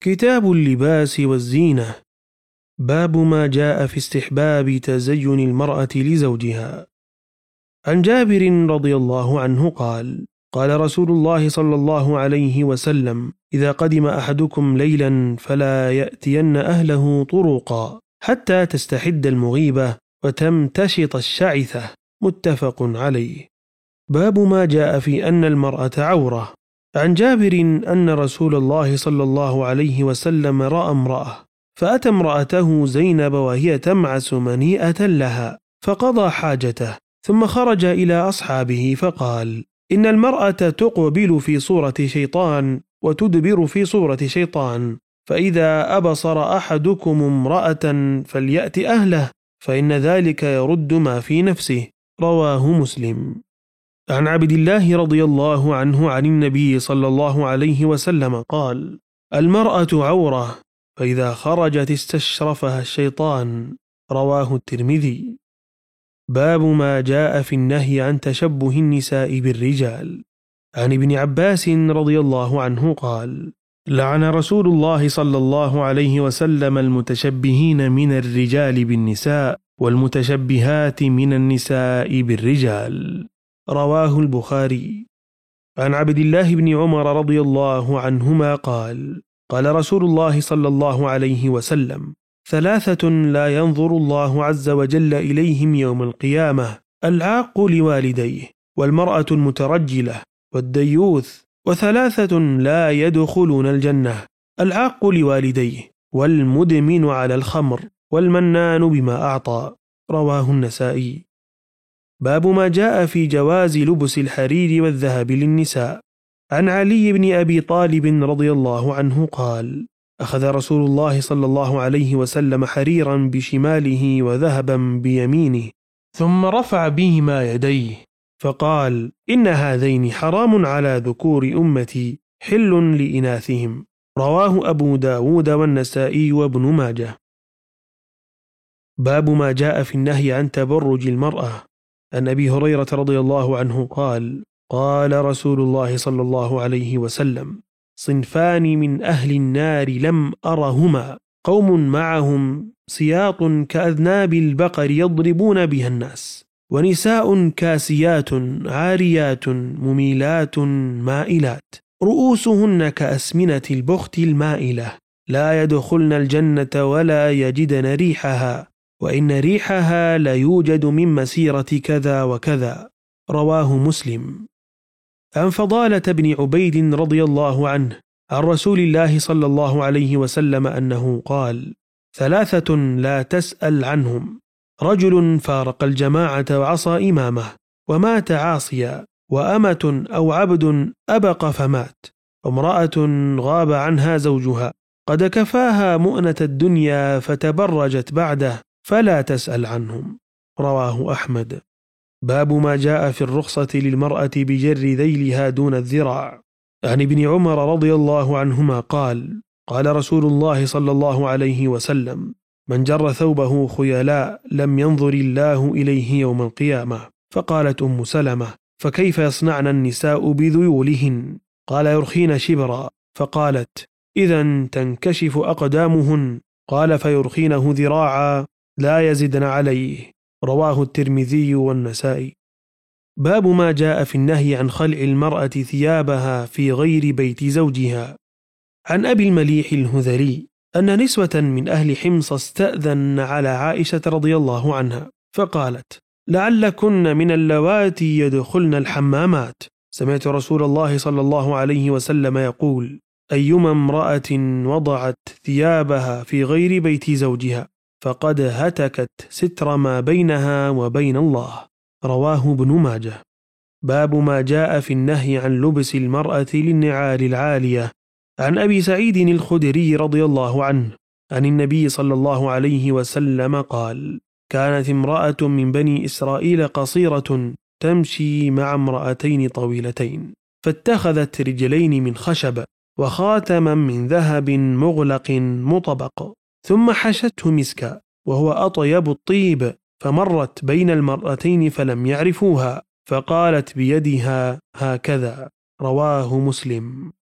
كتاب اللباس والزينة. باب ما جاء في استحباب تزين المرأة لزوجها. عن جابر رضي الله عنه قال: قال رسول الله صلى الله عليه وسلم: إذا قدم أحدكم ليلا فلا يأتين أهله طرقا حتى تستحد المغيبة وتمتشط الشعثة. متفق عليه. باب ما جاء في أن المرأة عورة. عن جابر أن رسول الله صلى الله عليه وسلم رأى امرأة، فأتى امرأته زينب وهي تمعس منيئة لها، فقضى حاجته، ثم خرج إلى أصحابه فقال: إن المرأة تقبل في صورة شيطان وتدبر في صورة شيطان، فإذا أبصر أحدكم امرأة فليأت أهله، فإن ذلك يرد ما في نفسه. رواه مسلم. عن عبد الله رضي الله عنه عن النبي صلى الله عليه وسلم قال: المرأة عورة، فإذا خرجت استشرفها الشيطان. رواه الترمذي. باب ما جاء في النهي عن تشبه النساء بالرجال. عن ابن عباس رضي الله عنه قال: لعن رسول الله صلى الله عليه وسلم المتشبهين من الرجال بالنساء والمتشبهات من النساء بالرجال. رواه البخاري. عن عبد الله بن عمر رضي الله عنهما قال: قال رسول الله صلى الله عليه وسلم: ثلاثة لا ينظر الله عز وجل إليهم يوم القيامة: العاق لوالديه، والمرأة المترجلة، والديوث. وثلاثة لا يدخلون الجنة: العاق لوالديه، والمدمن على الخمر، والمنان بما أعطى. رواه النسائي. باب ما جاء في جواز لبس الحرير والذهب للنساء. عن علي بن أبي طالب رضي الله عنه قال: أخذ رسول الله صلى الله عليه وسلم حريرا بشماله وذهبا بيمينه، ثم رفع بهما يديه فقال: إن هذين حرام على ذكور أمتي، حل لإناثهم. رواه أبو داود والنسائي وابن ماجه. باب ما جاء في النهي عن تبرج المرأة. عن أبي هريرة رضي الله عنه قال: قال رسول الله صلى الله عليه وسلم: صنفان من أهل النار لم أرهما: قوم معهم سياط كأذناب البقر يضربون بها الناس، ونساء كاسيات عاريات مميلات مائلات، رؤوسهن كأسمنة البخت المائلة، لا يدخلن الجنة ولا يجدن ريحها، وإن ريحها لا يوجد من مسيرة كذا وكذا. رواه مسلم. عن فضالة بن عبيد رضي الله عنه عن رسول الله صلى الله عليه وسلم أنه قال: ثلاثة لا تسأل عنهم: رجل فارق الجماعة وعصى إمامه ومات عاصيا، وأمة أو عبد أبق فمات، وامرأة غاب عنها زوجها قد كفاها مؤنة الدنيا فتبرجت بعده، فلا تسأل عنهم. رواه أحمد. باب ما جاء في الرخصة للمرأة بجر ذيلها دون الذراع. عن ابن عمر رضي الله عنهما قال: قال رسول الله صلى الله عليه وسلم: من جر ثوبه خيلاء لم ينظر الله إليه يوم القيامة. فقالت أم سلمة: فكيف يصنعن النساء بذيولهن؟ قال: يرخين شبرا. فقالت: إذن تنكشف أقدامهن. قال: فيرخينه ذراعا لا يزدن عليه. رواه الترمذي والنسائي. باب ما جاء في النهي عن خلع المرأة ثيابها في غير بيت زوجها. عن أبي المليح الهذلي أن نسوة من أهل حمص استأذن على عائشة رضي الله عنها، فقالت: لعلكن من اللواتي يدخلن الحمامات. سمعت رسول الله صلى الله عليه وسلم يقول: أيما امرأة وضعت ثيابها في غير بيت زوجها فقد هتكت ستر ما بينها وبين الله. رواه ابن ماجه. باب ما جاء في النهي عن لبس المرأة للنعال العالية. عن أبي سعيد الخدري رضي الله عنه عن النبي صلى الله عليه وسلم قال: كانت امرأة من بني إسرائيل قصيرة تمشي مع امرأتين طويلتين، فاتخذت رجلين من خشب وخاتما من ذهب مغلق مطبق، ثم حشته مسكا وهو أطيب الطيب، فمرت بين المرأتين فلم يعرفوها، فقالت بيدها هكذا. رواه مسلم.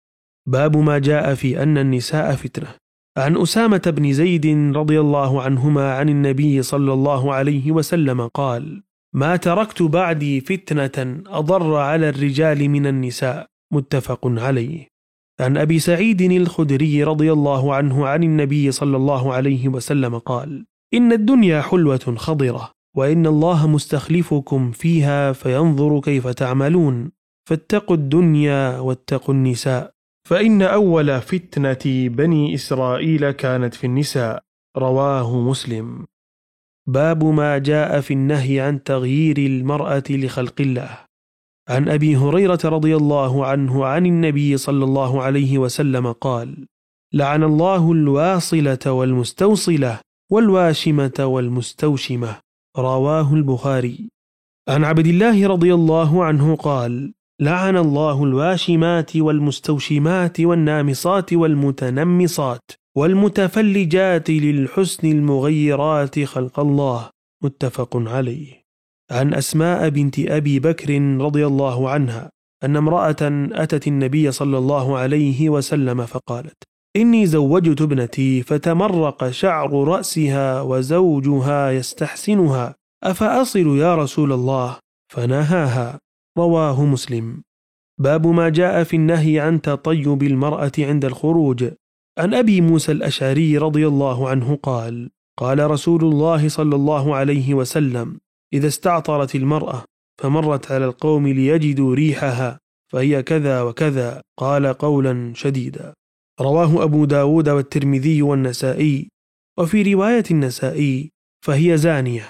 باب ما جاء في أن النساء فتنة. عن أسامة بن زيد رضي الله عنهما عن النبي صلى الله عليه وسلم قال: ما تركت بعدي فتنة أضر على الرجال من النساء. متفق عليه. عن أبي سعيد الخدري رضي الله عنه عن النبي صلى الله عليه وسلم قال: إن الدنيا حلوة خضرة، وإن الله مستخلفكم فيها فينظر كيف تعملون، فاتقوا الدنيا واتقوا النساء، فإن أول فتنة بني إسرائيل كانت في النساء. رواه مسلم. باب ما جاء في النهي عن تغيير المرأة لخلق الله. عن أبي هريرة رضي الله عنه عن النبي صلى الله عليه وسلم قال: لعن الله الواصلة والمستوصلة والواشمة والمستوشمة. رواه البخاري. عن عبد الله رضي الله عنه قال: لعن الله الواشمات والمستوشمات والنامصات والمتنمصات والمتفلجات للحسن المغيرات خلق الله. متفق عليه. عن أسماء بنت أبي بكر رضي الله عنها أن امرأة أتت النبي صلى الله عليه وسلم فقالت: إني زوجت ابنتي فتمرق شعر رأسها وزوجها يستحسنها، أفأصل يا رسول الله؟ فنهاها. رواه مسلم. باب ما جاء في النهي عن تطيب المرأة عند الخروج. عن أبي موسى الأشعري رضي الله عنه قال: قال رسول الله صلى الله عليه وسلم: إذا استعطرت المرأة فمرت على القوم ليجدوا ريحها فهي كذا وكذا، قال قولا شديدا. رواه أبو داود والترمذي والنسائي، وفي رواية النسائي: فهي زانية.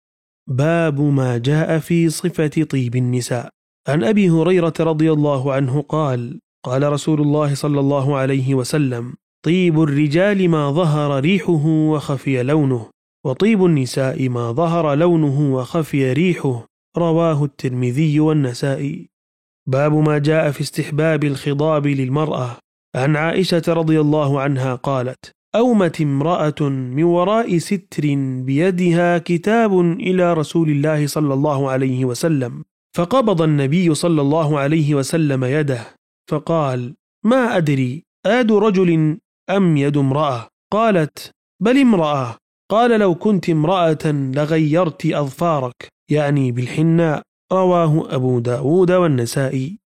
باب ما جاء في صفة طيب النساء. عن أبي هريرة رضي الله عنه قال: قال رسول الله صلى الله عليه وسلم: طيب الرجال ما ظهر ريحه وخفي لونه، وطيب النساء ما ظهر لونه وخفي ريحه. رواه الترمذي والنسائي. باب ما جاء في استحباب الخضاب للمرأة. عن عائشة رضي الله عنها قالت: أومت امرأة من وراء ستر بيدها كتاب إلى رسول الله صلى الله عليه وسلم، فقبض النبي صلى الله عليه وسلم يده فقال: ما أدري أيد رجل أم يد امرأة؟ قالت: بل امرأة. قال: لو كنت امرأة لغيرت أظفارك، يعني بالحناء. رواه أبو داود والنسائي.